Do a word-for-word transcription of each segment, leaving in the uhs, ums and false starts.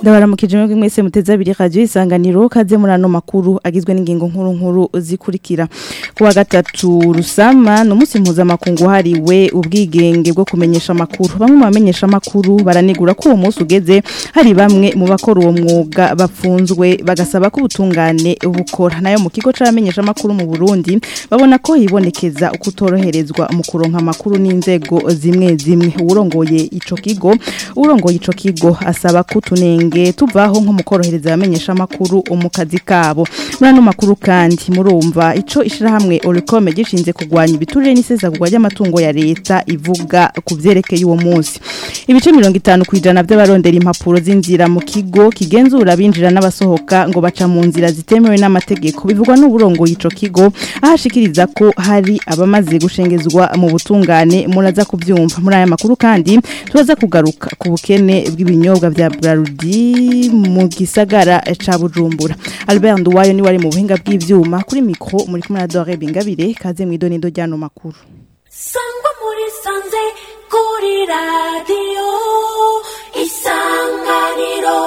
Ndabaramukije mwebwe mwese muteze abiri radio isanganiro kaze murano makuru agizwe n'ingingo nkuru nkuru zikurikira. Kuwa gatatu rusama no musi mpuza makungu hariwe ubwigenge bwo kumenyesha makuru. Bamwe mu bamenyesha makuru baranigura ko uwo munsi ugeze hari bamwe mu bakora uwo mwuga bapfunzwe bagasaba ko ubutungane bukora. Nayo mu kigo c'abamenyesha makuru mu Burundi babona ko hibonekeza ukutoroherezwa mu kuronka makuru n'inzego zimwe zimwe. Urongoye ico kigo, urongoye ico kigo asaba kutunenge tuvaho nko mukorohereza abamenyesha makuru umukazi kabo. Murano makuru kandi murumva ico ishirahamwe Oricome gishinze kugwanya ibiturire n'isesa kugwanya amatungo ya leta ivuga kuvyerekeye uwo munsi. Ibice mirongo itanu kwijana by'abarondera impapuro z'inzira mu kigo kigenzura binjira n'abasohoka ngo baca mu nzira zitemewe n'amategeko bivugwa n'uburongo ico kigo ahashikiriza ko hari abamaze gushengezwa mu butungane muraza kuvyumva. Muri aya makuru kandi turaza kugaruka ku bukene bw'ibinyobwa vya Brarudi mu gisagara ca Bujumbura. Albert Nduwayo ni wari mu buhinga bw'ivyuma kuri micro muri kumwe na Dore Bingabire kaze mwidoni ndo ryano makuru. Sangwa muri sanze kuri radio Isanganiro.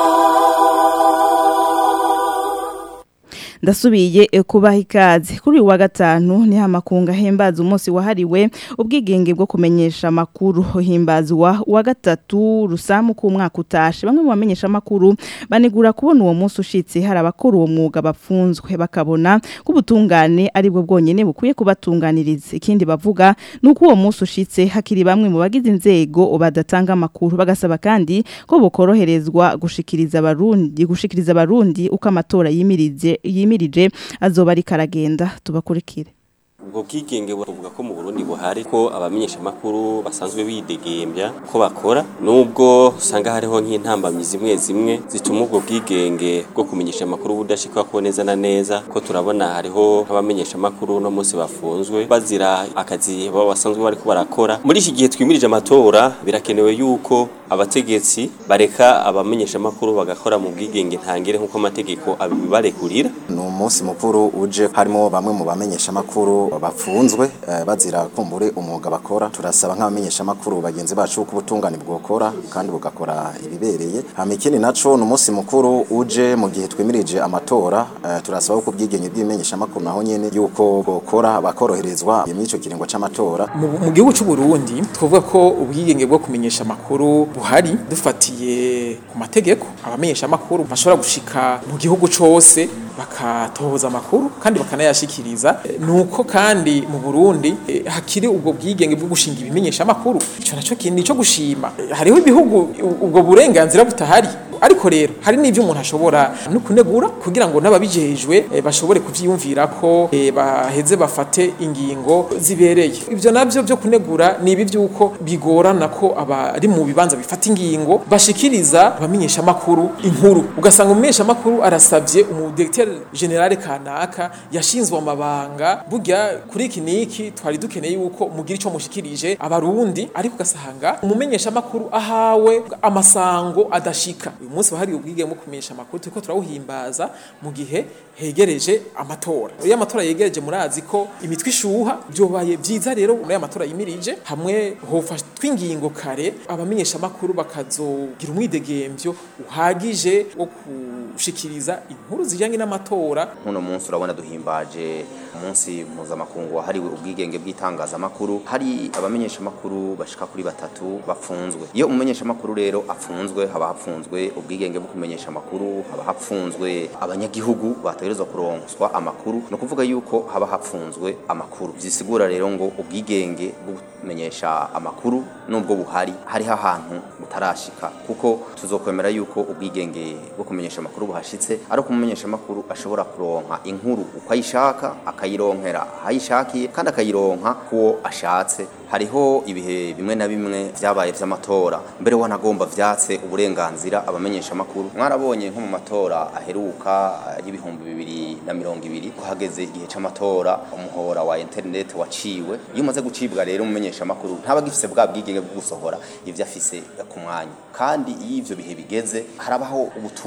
Ndasubiye kubaha ikaze kuri wa gatanu ni hamakunga hembaza umunsi wahariwe ubwigenge bwo kumenyesha makuru himbazwa wa gatatu rusamu ku mwaka utashe. Bamwe mu bamenyesha makuru banegura kubona uwo munsi ushitse hari abakora uwo mwuga bapfunzwe bakabona ko ubutungane ari bwo bwonyene bukwiye kubatunganiriza. Ikindi bavuga nuko uwo munsi ushitse hakiri bamwe mu bagize inzego badatanga makuru bagasaba kandi ko bukoroherezwa gushikiriza abarundi gushikiriza abarundi uko amatora yimirije yimirije azoba ari karagenda tubakurikire. Ubwo bwigenge buvuga ko mu Burundi buhari ko abamenyesha makuru basanzwe bidegembya ko bakora nubwo usanga hariho nk'intambamyi zimwe zimwe zituma ubwo bwigenge bwo kumenyesha makuru budashikwa ko neza na neza ko turabona hariho abamenyesha makuru no munsi bafunzwe bazira akazi baba basanzwe bari ko barakora. Muri iki gihe twimirije amatora birakenewe yuko abategetsi bareka abamenyesha makuru bagakora mu bwigenge ntangire nkuko amategeko abibarekurira. No munsi mukuru uje harimo bamwe mu bamenyesha makuru bafunzwe uh, bazira kumbure umwuga bakora. Turasaba nk'abamenyesha makuru bagenzi bacu ko ubutungane bwokora kandi bugakora ibibereye. Hamikini naco no munsi mukuru uje mu gihe twemirije amatora uh, turasaba ko ubwigenge bw'imenyesha makuru naho nyene yuko bokora bakoroherezwa imico kiringo c'amatora. Mu gihugu c'u Burundi twovuga ko ubwigenge bwo kumenyesha makuru buhari dufatiye ku mategeko. Abamenyesha makuru bashobora gushika mu gihugu cose bakatohoza amakuru kandi bakanayashikiriza. Nuko kandi mu Burundi eh, hakiri ubwo bwigenge bwo gushinga ibimenyesha makuru. Ico naco kindi cyo gushima. Hariho ibihugu ubwo burenganzira butahari. Ariko rero hari n'ivyo umuntu ashobora no kunegura kugira ngo nababijejwe e, bashobore kuvyiyumvira ko e, baheze bafate ingingo zibereye. Ivyo navyo byo kunegura ni ibi vyuko bigorana ko abari mu bibanza bifata ingingo bashikiriza abamenyesha makuru inkuru. Ugasanga umumenyesha makuru arasavye umudirecteur general kanaka yashinzwe amabanga burya kuri iki niki twari dukeneye yuko mugira ico mushikirije abarundi, ariko ugasanga umumenyesha makuru ahawe amasango adashika. Umunsi bahari ubwige mu kumenyesha makuru tuko turawuhimbaza mu gihe hegereje amatora. Iyo amatora yegereje murazi ko imitwe ishuha byobaye byiza rero muri amatora yimirije hamwe hofashwe ingingo kare abamenyesha makuru bakazogira umwidegemvyo uhagije wo kushikiriza inkuru zijyanye n'amatora. Nkuno munsi urabona duhimbaje umunsi mpuzamakungu wahariwe ubwigenge bw'itangaza makuru. Hari abamenyesha makuru bashika kuri batatu bafunzwe. Iyo umumenyesha makuru rero afunzwe haba hapfunzwe ubwigenge bwo kumenyesha makuru, haba hapfunzwe abanyagihugu bategerezwa kuronswa amakuru. No kuvuga yuko haba hapfunzwe amakuru. Vyisigura rero ngo ubwigenge bwo kumenyesha amakuru nubwo buhari hari ahantu butarashika, kuko tuzokwemera yuko ubwigenge bwo kumenyesha amakuru buhashitse ari ko umumenyesha amakuru ashobora kuronka inkuru uko ayishaka akayironkera hayishakiye kandi akayironka kuwo ashatse. Hariho ibihe bimwe na bimwe vyabaye vy'amatora mbere wanagomba vyatse uburenganzira abamenyesha makuru. Mwarabonye nko mu matora aheruka y'ibihumbi bibiri na mirongo ibiri kuhageze igihe c'amatora umuhora wa internet waciwe. Iyo umaze gucibwa rero umumenyesha makuru ntaba gifise bwa bwigenge bwo gusohora ivyo afise ku mwanya, kandi iyo ivyo bihe bigeze harabaho ubutumwa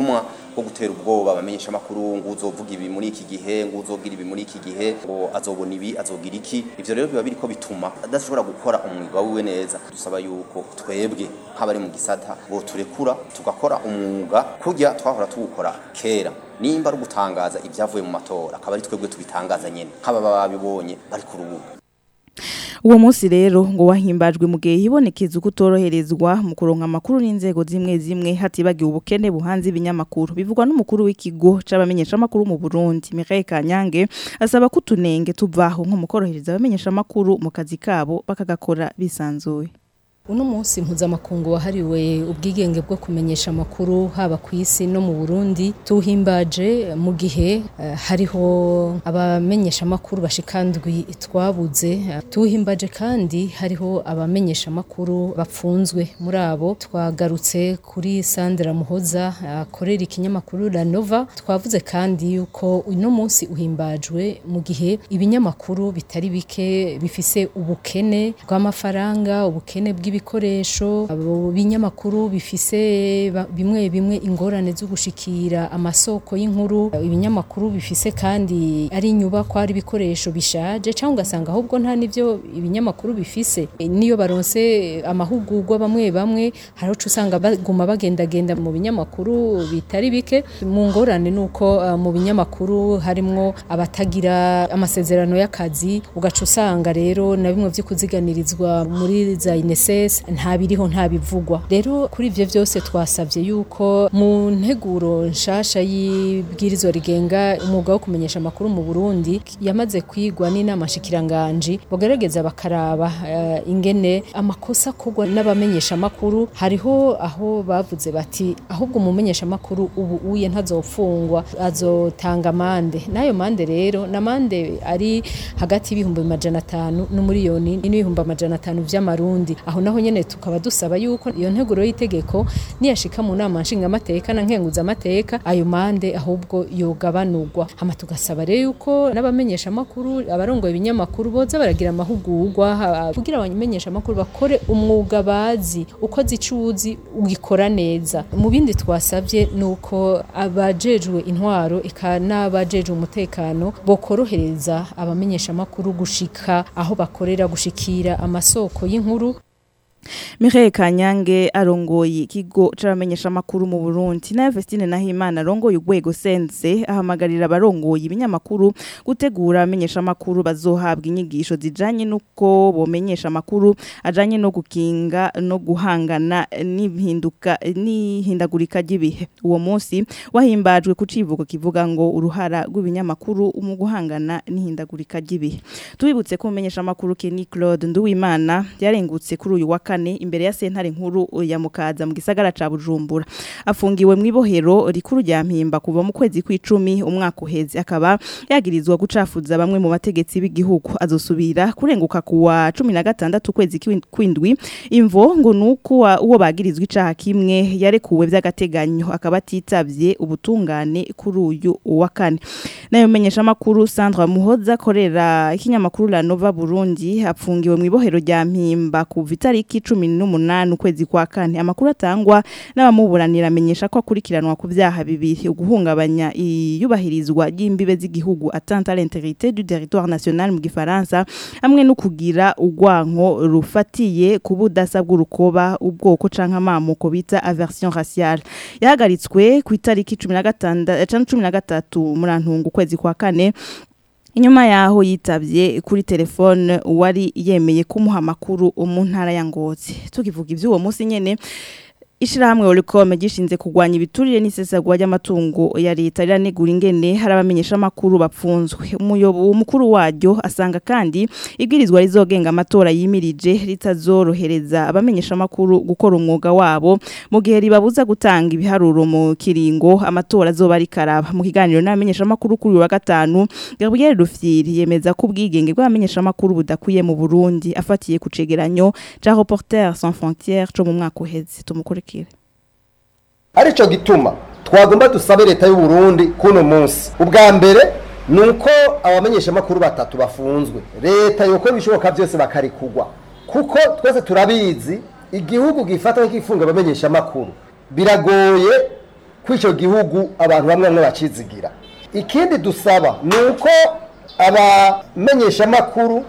bwo gutera ubwoba abamenyesha makuru ngo uzovuga ibi muri iki gihe ngo uzogira ibi muri iki gihe ngo azobona ibi azogira iki ivyo rero biba biriko bituma adashobora gukora umwuga wiwe neza dusaba yuko twebwe nk'abari mu gisata ngo turekura tugakora umwuga kurya twahora tuwukora kera nimba ari gutangaza ibyavuye mu matora akaba ari twebwe tubitangaza nyene nk'ababa babibonye bari ku rubuga. Uwo munsi rero ngo wahimbajwe mu gihe hibonekeza ukutoroherezwa mu kuronka amakuru n'inzego zimwe zimwe hatibagiwe ubukene buhanze ibinyamakuru bivugwa n'umukuru w'ikigo c'abamenyesha amakuru mu Burundi Michael Kanyange asaba kutunenge tuvaho nko mukorohereza abamenyesha amakuru mu kazi kabo bakagakora bisanzuye. Uno munsi mpuzamakungu wahariwe ubwigenge bwo kumenyesha amakuru haba ku isi no mu Burundi tuhimbaje mu gihe uh, hariho abamenyesha amakuru bashikandwi twabuze uh, tuhimbaje kandi hariho abamenyesha amakuru bapfunzwe muri abo twagarutse kuri Sandra Muhoza akorera uh, ikinyamakuru La Nova twavuze kandi yuko uno munsi uhimbajwe mu gihe ibinyamakuru bitari bike bifise ubukene bw'amafaranga ubukene bw ibikoresho abo binyamakuru bifise bimwe bimwe ingorane zo gushikira amasoko y'inkuru ibinyamakuru bifise kandi ari inyubako ari ibikoresho bishaje cyangwa ugasanga ahubwo nta nivyo ibinyamakuru bifise niyo baronse amahugurwa bamwe bamwe haro usanga baguma bagendagenda mu binyamakuru bitari bike mu ngorane nuko uh, mu binyamakuru harimwo abatagira amasezerano y'akazi ugaca usanga rero na bimwe vyo kuziganirizwa muri za I N S S nta biriho nta bivugwa rero kuri ivyo byose twasavye yuko mu nteguro nshasha y'ibwirizwa rigenga umwuga wo kumenyesha amakuru mu Burundi yamaze kwigwa n'inama shikiranganje bagerageza bakaraba uh, ingene amakosa kugwa n'abamenyesha amakuru hariho aho bavuze bati ahubwo umumenyesha amakuru ubu uye ntazofungwa azotanga amande nayo mande rero na mande ari hagati y'ibihumbi amajana atanu n'umuriyoni n'ibihumbi amajana atanu vy'amarundi aho naho nyene tukaba dusaba yuko iyo nteguro y'itegeko niyashika mu nama nshinga amateka na nkenguza amateka ayo mande ahubwo yogabanurwa hama tugasaba rero yuko n'abamenyesha amakuru abarongoye ibinyamakuru boza baragira amahugurwa kugira abamenyesha amakuru bakore umwuga bazi uko zicuzi ugikora neza mu bindi twasavye nuko abajejwe intwaro ikana abajejwe umutekano bokorohereza abamenyesha amakuru gushika aho bakorera gushikira amasoko y'inkuru. Michael Kanyange arongoye ikigo c'abamenyesha amakuru mu Burundi na Vestine Nahimana arongoye urwego sense ahamagarira abarongoye ibinyamakuru gutegura abamenyesha amakuru bazohabwa inyigisho zijanye nuko bomenyesha amakuru ajanye no gukinga no guhangana n'impinduka n'ihindagurika ry'ibihe uwo munsi wahimbajwe ku civugo kivuga ngo uruhara rw'ibinyamakuru mu guhangana n'ihindagurika ry'ibihe tubibutse ko umenyesha amakuru Kenny Claude Nduwimana yarengutse kuri uyu wa kane imbere ya sentare nkuru ya Mukaza mu gisagara ca Bujumbura afungiwe mu ibohero rikuru rya Mpimba kuva mu kwezi kw'icumi umwaka uheze akaba yagirizwa gucafuza bamwe mu bategetsi b'igihugu azosubira kurenguka kuwa cumi na gatandatu kwezi kw'indwi imvo ngo nuko uwo bagirizwa icaha kimwe yarekuwe by'agateganyo akaba atitavye ubutungane kuri uyu wa kane nayo menyesha makuru Sandra Muhoza korera ikinyamakuru La Nova Burundi apfungiwe mu ibohero rya Mpimba kuva itariki cumi n'umunani ukwezi kwa kane amakuru atangwa n'abamuburanira amenyesha ko akurikiranwa ku byaha bibiri uguhungabanya iyubahirizwa y'imbibe z'igihugu atteinte à l'intégrité du territoire national mu gifaransa hamwe no kugira ugwanko rufatiye ku budasa bw'urukoba ubwoko canke amamuko bita aversion raciale yahagaritswe ku itariki cumi na gatandatu cumi na gatatu murantungu ukwezi kwa kane inyuma yaho yitavye kuri telefone wari yemeye kumuha amakuru mu ntara ya Ngozi tukivuga ivyo uwo munsi nyene Ishirahamwe Olicom gishinze kugwanya ibiturire n'isesagwa ry'amatungo ya leta riranegura ingene hari abamenyesha makuru bapfunzwe umuyobo umukuru waryo asanga kandi ibwirizwa rizogenga amatora yimirije ritazorohereza abamenyesha makuru gukora umwuga wabo mu gihe ribabuza gutanga ibiharuro mu kiringo amatora azoba rikaraba mu kiganiro n'abamenyesha makuru kuri wa gatanu Gabriel Rufyiri yemeza ko ubwigenge bw'abamenyesha makuru budakwiye mu Burundi afatiye ku cegeranyo ca Reporters sans frontières cyo mu mwaka uheze tumukore arico gituma twagomba dusabe leta y'u Burundi kuno munsi ubwa mbere nuko abamenyesha makuru batatu bafunzwe leta yoko bishoboka byose bakarikugwa kuko twese turabizi igihugu gifata nk'ifunga abamenyesha makuru biragoye kw'icyo gihugu abantu bamwe bamwe bacizigira. Ikindi dusaba ni uko abamenyeshamakuru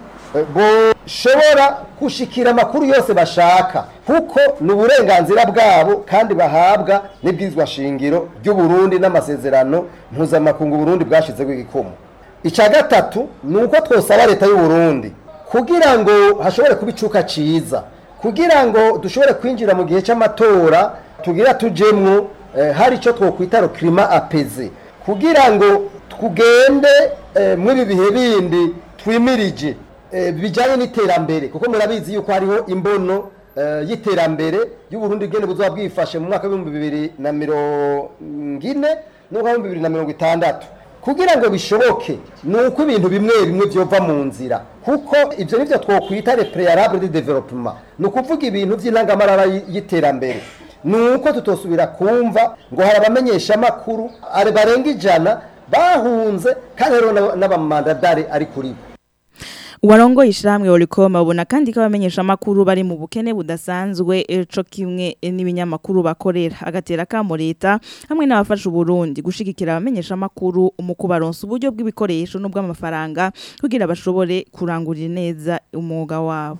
boshobora gushikira amakuru yose bashaka kuko ni uburenganzira bwabo kandi bahabwa n'ibwirizwa shingiro ry'u Burundi n'amasezerano mpuzamakungu Burundi bwashizeho igikumu. Icya gatatu ni uko twosaba leta y'u Burundi kugira ngo hashobore kuba icuka ciza, kugira ngo dushobore kwinjira mu gihe cy'amatora tugira tujemwo eh, hari icyo twokwita climat apaisé, kugira ngo tugende eh, muri bihe bindi twimirije eh, bijanye n'iterambere, kuko murabizi yuko hariho imbono eh, y'iterambere y'u Burundi gene buzoba bwifashe mu mwaka wa bibiri na mirongo ine no mu bibiri na mirongo itandatu. Kugira ngo bishoboke nuko ibintu bimwe bimwe byova mu nzira, kuko ivyo nivyo twokwita le préalable de développement, nukuvuga ibintu by'intangamarara y'iterambere. Nuko tutosubira kumva ngo hari abamenyesha makuru ari barenga ijana bahunze kandi rero n'abamandadari ari kuri Warongo ishiramwe Olicom abona kandi ko abamenyesha makuru bari mu bukene budasanzwe eco kimwe n'ibinyamakuru bakorera agatera ka mu leta hamwe n'abafasha Burundi gushigikira abamenyesha makuru mu kubaronsa uburyo bw'ibikoresho n'ubw'amafaranga kugira bashobore kurangurira neza umwuga wabo.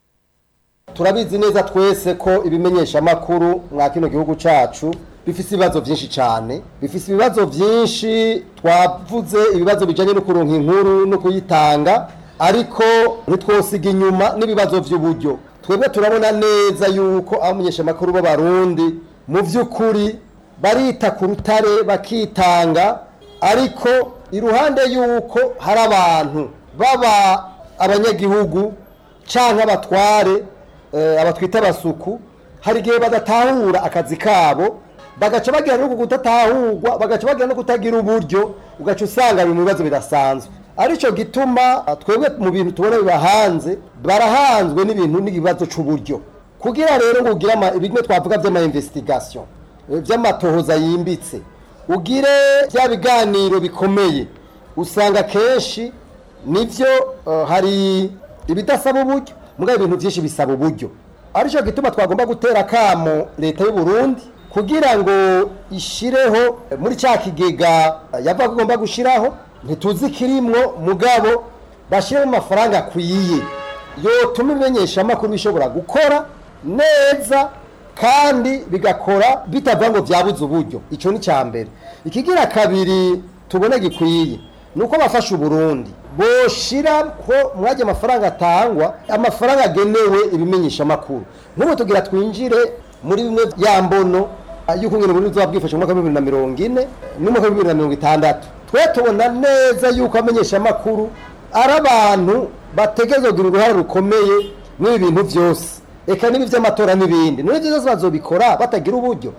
Turabizi neza twese ko ibimenyesha makuru mwa kino gihugu cacu bifise ibibazo byinshi cyane, bifise ibibazo byinshi, twavuze ibibazo bijanye no kuronka inkuru no kuyitanga, ariko ntitwosiga inyuma n'ibibazo by'uburyo. Twebwe turabona neza yuko abamenyesha makuru b'Abarundi mu vy'ukuri barita ku rutare bakitanga, ariko iruhande yuko hari abantu baba abanyagihugu canke abatware eh, abatwita abasuku, hari igihe badatahura akazi kabo bagaca bagira no kudatahurwa, bagaca bagira no kutagira uburyo, ugaca usanga mu bibazo bidasanzwe. Arico gituma twebwe mu bintu tubona bibahanze barahanzwe n'ibintu n'ibibazo c'uburyo, kugira rero ngo ugira ibintu twavuga by'ama investigation by'amatohoza yimbitse, ugire bya biganiro bikomeye, usanga kenshi nivyo uh, hari ibidasaba uburyo, mugabe ibintu byinshi bisaba uburyo. Arico gituma twagomba gutera kamo leta y'u Burundi kugira ngo ishireho muri cya kigega yava kugomba gushiraho, ntituzi kirimwo mugabo bashire mu mafaranga akwiye yo tuma ibimenyesha makuru bishobora gukora neza kandi bigakora bitava ngo byabuze uburyo. Ico ni cyambere. Ikigira kabiri tubone gikwiye nuko bafasha Burundi boshira ko mwaje amafaranga atangwa, amafaranga agenewe ibimenyesha makuru. Nuko tugira twinjire muri bimwe yambono yuko ngene Burundi zobwifasha mu mwaka wa bibiri na mirongo ine n'umwaka wa bibiri na mirongo itandatu. Twe tubona neza yuko amenyesha makuru ari abantu bategezwe kugira uruhare rukomeye muri ibintu byose, eka nibi vy'amatora n'ibindi. None byose bazobikora batagira uburyo.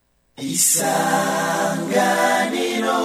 Isanganiro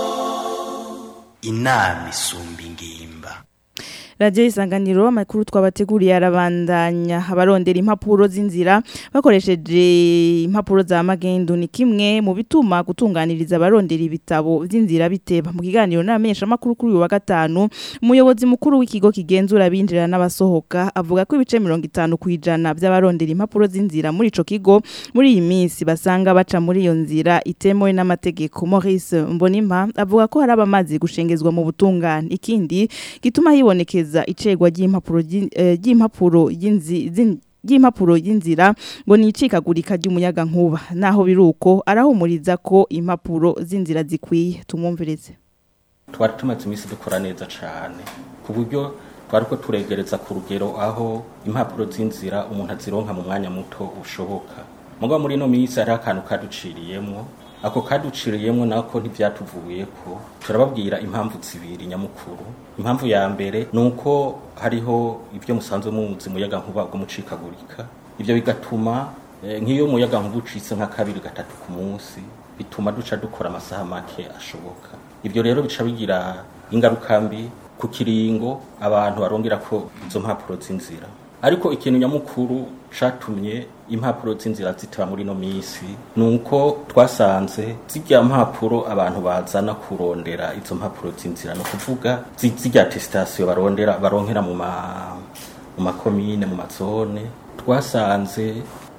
inama isumba ingimba. Radio Isanganiro amakuru twabateguriye arabandanya. Abarondera impapuro z'inzira bakoresheje impapuro za magendo ni kimwe mu bituma gutunganiriza abarondera ibitabo vy'inzira biteba. Mu kiganiro n'amenyesha makuru kuri wa gatanu, umuyobozi mukuru w'ikigo kigenzura binjira n'abasohoka avuga ko ibice mirongo itanu kwijana by'abarondera impapuro z'inzira muri ico kigo muri iyi minsi basanga baca muri iyo nzira itemewe n'amategeko. Maurice Mbonimpa avuga ko hari abamazi gushengezwa mu butungane. Ikindi gituma hibonekeza icegwa ry'impapuro ry'impapuro y'impapuro y'inzira ngo ni icikagurika ry'umuyaga nkuba, naho biruko arahumuriza ko impapuro z'inzira zikwiye. Tumwumvireze. Twari tumaze imisi dukora neza cyane ku buryo twari ko turegereza ku rugero aho impapuro z'inzira umuntu azironka mu mwanya muto ushoboka. Mugo muri no minsi ari akantu kaduciriyemwo, ako kaduciriyemwo nako ntivyatuvuye ko turababwira impamvu zibiri nyamukuru. Impamvu ya mbere nuko hariho ivyo musanzwe muzi muyaga nkuba bwo mucikagurika, ivyo bigatuma e, nk'iyo muyaga nkuba ucitse nka kabiri gatatu ku munsi bituma duca dukora amasaha make ashoboka. Ivyo rero bica bigira ingaruka mbi ku kiringo abantu barongera ko izo mpapuro z'inzira. Ariko ikintu nyamukuru catumye impapuro z'inzira zitaba muri no misi nuko twasanze zijya mpapuro abantu bazana kurondera izo mpapuro z'inzira, no kuvuga zijya attestation barondera baronkera mu ma mu makomine mu mazone, twasanze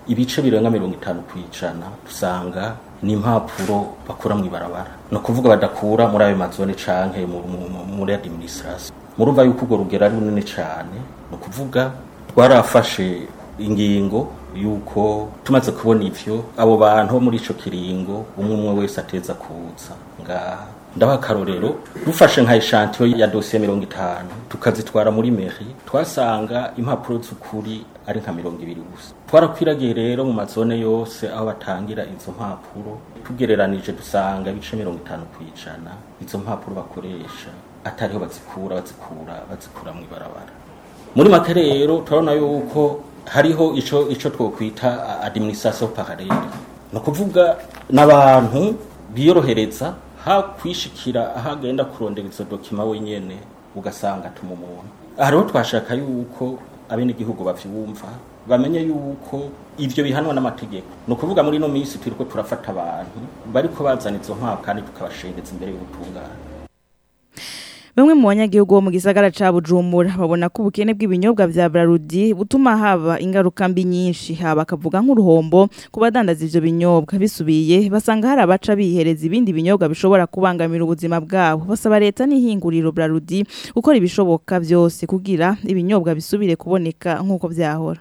ibice birenga mirongo itanu kwijana dusanga ni impapuro bakura mu ibarabara no kuvuga badakura muri ayo mazone canke muri administration murumva yuko urwo rugero ari runini cane no kuvuga twarafashe ingingo yuko tumaze kubona ivyo abo bantu muri ico kiringo umwe umwe wese ateza kuza ngaha ndaha karorero dufashe nka echantillo ya dossier mirongo itanu tukazitwara muri mairie twasanga impapuro z'ukuri ari nka mirongo ibiri gusa twarakwiragiye rero mu mazone yose aho batangira izo mpapuro tugereranije dusanga ibice mirongo itanu kwijana izo mpapuro bakoresha atariho bazikura bazikura bazikura mu ibarabara muri make rero turabona yuko hariho ico ico twokwita administration parallele no kuvuga n'abantu biyorohereza ha kwishikira ahagenda kurondera izo document wenyene ugasanga tumumuntu hariho twashaka yuko abene igihugu bavyumva bamenye yuko ivyo bihanwa n'amategeko no kuvuga muri no minsi turiko turafata abantu bariko bazana izo mpapuro kandi tukabashengeza imbere y'ubutungane. Bamwe mu banyagihugu bo mu gisagara ca Bujumbura babona ko ubukene bw'ibinyobwa vya Brarudi butuma haba ingaruka mbi nyinshi haba kavuga nk'uruhombo kubadandaza ivyo binyobwa bisubiye basanga hari abaca bihereza ibindi binyobwa bishobora kubangamira ubuzima bwabo basaba leta n'ihinguriro Brarudi gukora ibishoboka byose kugira ibinyobwa bisubire kuboneka nk'uko vyahora.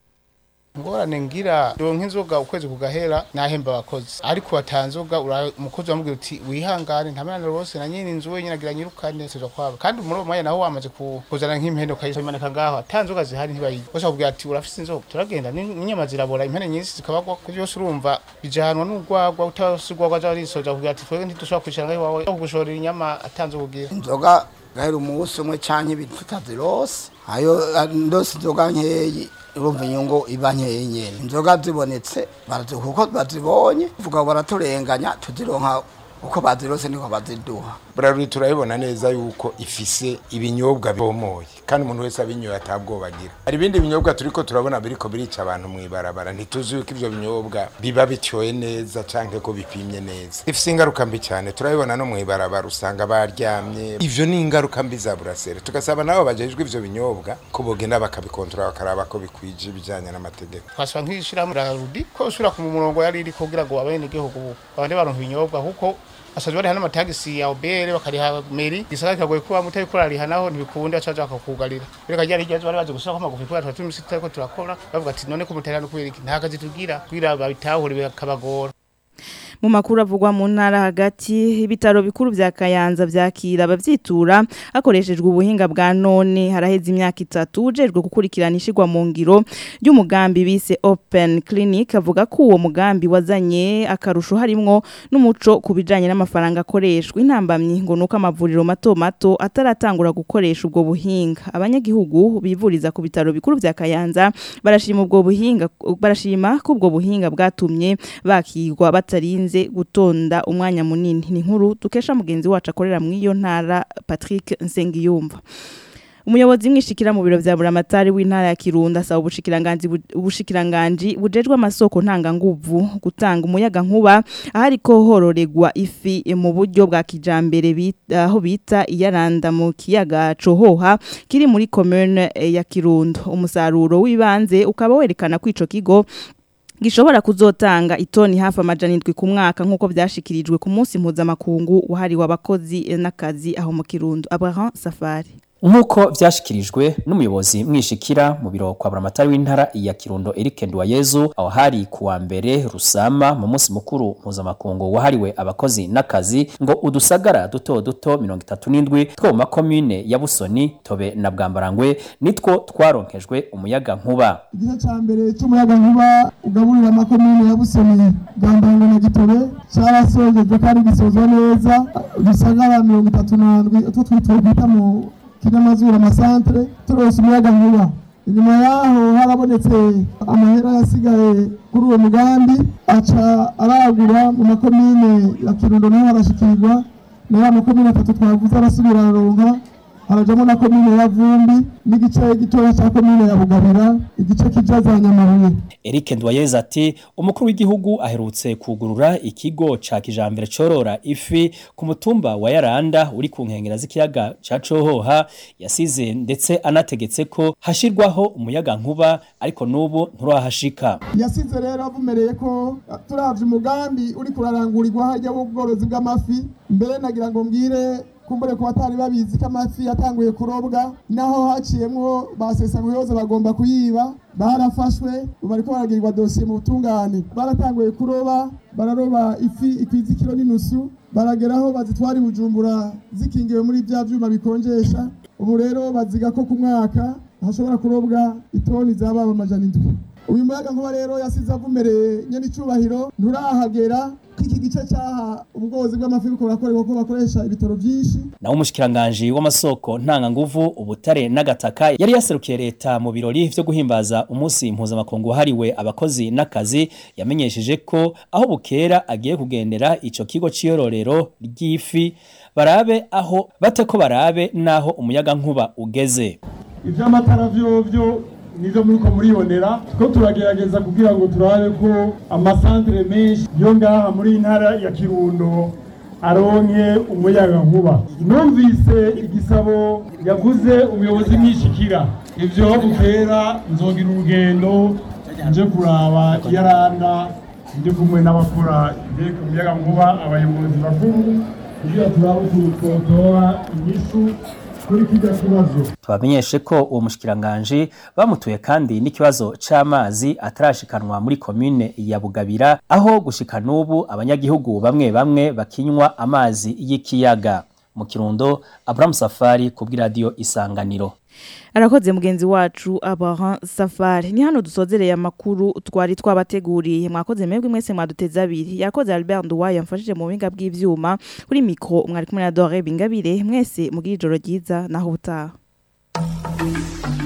Ngorane ngira donke inzoga ukwezi kugahera nahemba abakozi ariko batanzoga umukozi wamubwira uti wihangane ntamana rwose na nyine inzu wenyine agira nyirukane sezo kwabo kandi muri umwanya naho wamaze kuzana nk'impendo kayisomaneka ngaho atanzoga zihari ntibayi bose bakubwira ati urafise inzoga turagenda n'inyama zirabora impene nyinshi zikabagwa ko byose urumva bijanwa n'ugwagwa utasigwagwa zari soja kugira ati twege ntidushobora kwishanga iwawe kugushorera inyama atanzoga inzoga gahera umunsi umwe canke ibintu tutazirose ayo ndose inzoga nkeyi urumva inyungu ibanye nyene inzoga zibonetse barazi kuko bazibonye vuga baraturenganya tuzironka uko bazirose niko baziduha. Brarudi turayibona neza yuko ifise ibinyobwa bibomoye kandi umuntu wese abinyoye atabwoba agira. Hari ibindi binyobwa turiko turabona biriko birica abantu mu ibarabara ntituzi yuko ivyo binyobwa biba bityoye neza canke ko bipimye neza. Ifise ingaruka mbi cyane turayibona no mu ibarabara usanga baryamye. Ivyo ni ingaruka mbi za burasere. Tugasaba nabo bajejwe ivyo binyobwa ko bogenda bakabikontrola bakaraba ko bikwije ibijanye n'amategeko. Twasaba nk'ishira mu Brarudi ko usura ku murongo yari iri kugira ngo abene igihugu abandi baronka ibinyobwa kuko asaje bari hano matagisi ya obere bakariha meri gisaka kagoye kuba mutayi kurariha naho ntibikunda acaje akakugarira bireka ryari ryaje bari baje gusaka amagufi kwa twatumisita tariko turakora bavuga ati none ko mutarana kubera nta kazi tugira kwira babitahure bakabagora. Mu makuru avugwa mu ntara hagati ibitaro bikuru vya Kayanza vyakira abavyitura hakoreshejwe ubuhinga bwa none haraheze imyaka itatu ujejwe gukurikirana ishigwa mu ngiro y'umugambi bise Open Clinic avuga ko uwo mugambi wazanye akarusho harimwo n'umuco kubijanye n'amafaranga akoreshwa intambamyi ngo nuko amavuriro mato mato ataratangura gukoresha ubwo buhinga abanyagihugu bivuriza ku bitaro bikuru vya Kayanza barashima ubwo buhinga barashima ko ubwo buhinga bwatumye bakigwa batarinze gutonda umwanya munini ni nkuru dukesha mugenzi wacu akorera mu iyo ntara Patrick Nsengiyumva. Umuyobozi mwishikira mu biro vya Buramatari w'intara ya Kirundo asaba ubushikiranganji ubushikiranganji bujejwe amasoko ntanga nguvu gutanga umuyaga nkuba ahari ko hororegwa ifi mu buryo bwa kijambere bita aho bita iyaranda mu kiyaga cohoha kiri muri commune ya Kirundo umusaruro w'ibanze ukaba werekana kwico kigo gishobora kuzotanga itoni hafi amajana indwi ku mwaka nkuko byashikirijwe ku munsi mpuzamakungu wahariwe abakozi n'akazi aho mu Kirundo. Abraham Safari Nkuko vyashikirijwe n'umuyobozi mwishikira mu biro kwa Buramatari w'intara ya Kirundo Eric Nduwayezu aho hari kuwa mbere Rusama mu munsi mukuru mpuzamakungu wahariwe abakozi n'akazi ngo udusagara duto duto mirongo itatu n'indwi two mu makomune ya Busoni Tobe na Bwambarangwe nitwo twaronkejwe umuyaga nkuba. Igihe ca mbere cy'umuyaga nkuba ugaburira amakomune ya Busoni Bwambarangwe na Gitobe cyarasojejwe kandi gisozwa neza udusagara mirongo itatu n'indwi utwo twitwa mu Kinamazura amasantre turose umuyaga nkuba. Inyuma yaho harabonetse amahera yasigaye kuri uwo mugambi aca aragura mu makomine ya Kirundo naho arashikirwa na makomine atatu twavuze arasubira aronka harajamo na komine ya Vumbi n'igice gitoya cya komine ya Bugabira igice kijaza Nyamabuye. Eric Ndwayeza ati umukuru w'igihugu aherutse kugurura ikigo ca kijambere corora ifi ku mutumba wa Yaranda uri ku nkengera z'ikiyaga ca Cohoha yasize ndetse anategetse ko hashirwaho umuyaga nkuba ariko nubu nturahashika. Yasize rero avumereye ko turavye umugambi uri kurarangurirwa hajya ubworozi bw'amafi mbere nagira ngo mbwire kumbure ko batari babizi ko amafi yatanguye kurobwa naho haciyemwo basesanguyoze bagomba kuyiba barafashwe bariko baragirirwa dosiye mu butungane baratanguye kuroba bararoba ifi ikwiza kilo n'inusu barageraho bazitwara Bujumbura zikingiwe muri bya vyuma bikonjesha ubu rero baziga ko ku mwaka hashobora kurobwa itoni zaba amajana indwi. Uyu muyaga nkuba rero yasize avumereye nyene icubahiro nturahagera kiki gice cyaha ubwozi bw'amafi biko barakorerwa ko bakoresha ibitoro byinshi. Naho umushikiranganje w'amasoko ntanga nguvu ubutare n'agataka yari yaserukiye leta mu birori byo guhimbaza umunsi mpuzamakungu hariwe abakozi n'akazi yamenyesheje ko aho bukera agiye kugendera ico kigo ciyororero ry'ifi barabe aho bateko barabe naho umuyaga nkuba ugeze. Ivy'amatara vyo vyo nizo muri ko muribonera ko turagerageza kugira ngo turabe ko amasantre menshi yo ngaha muri intara ya Kirundo aronke umuyaga nkuba. Numvise igisabo yavuze umuyobozi mwishikira ivyo bukera nzogira urugendo nje kuraba Yaranda nje kumwe n'abakora ivyo umuyaga nkuba abayobozi bakuru kugira turabe tutotora inyishu kuri kijya kibazo. Twamenyeshe ko uwo mushikiranganje bamutuye kandi n'ikibazo c'amazi atarashikanwa muri commune ya Bugabira aho gushika nubu abanyagihugu bamwe bamwe bakinywa amazi y'ikiyaga. Mu Kirundo Abraham Safari ku bw'iradio Isanganiro. Arakoze mugenzi wacu Abraham Safari. Ni hano dusozereye amakuru twari twabateguriye. Mwakoze mwebwe mwese mwaduteza abiri. Yakoze Albert Nduwaye yamfashije mu binga bw'ivyuma kuri mikro mwari kumwe na Dore Bingabire mwese mugira ijoro ryiza naho butaha.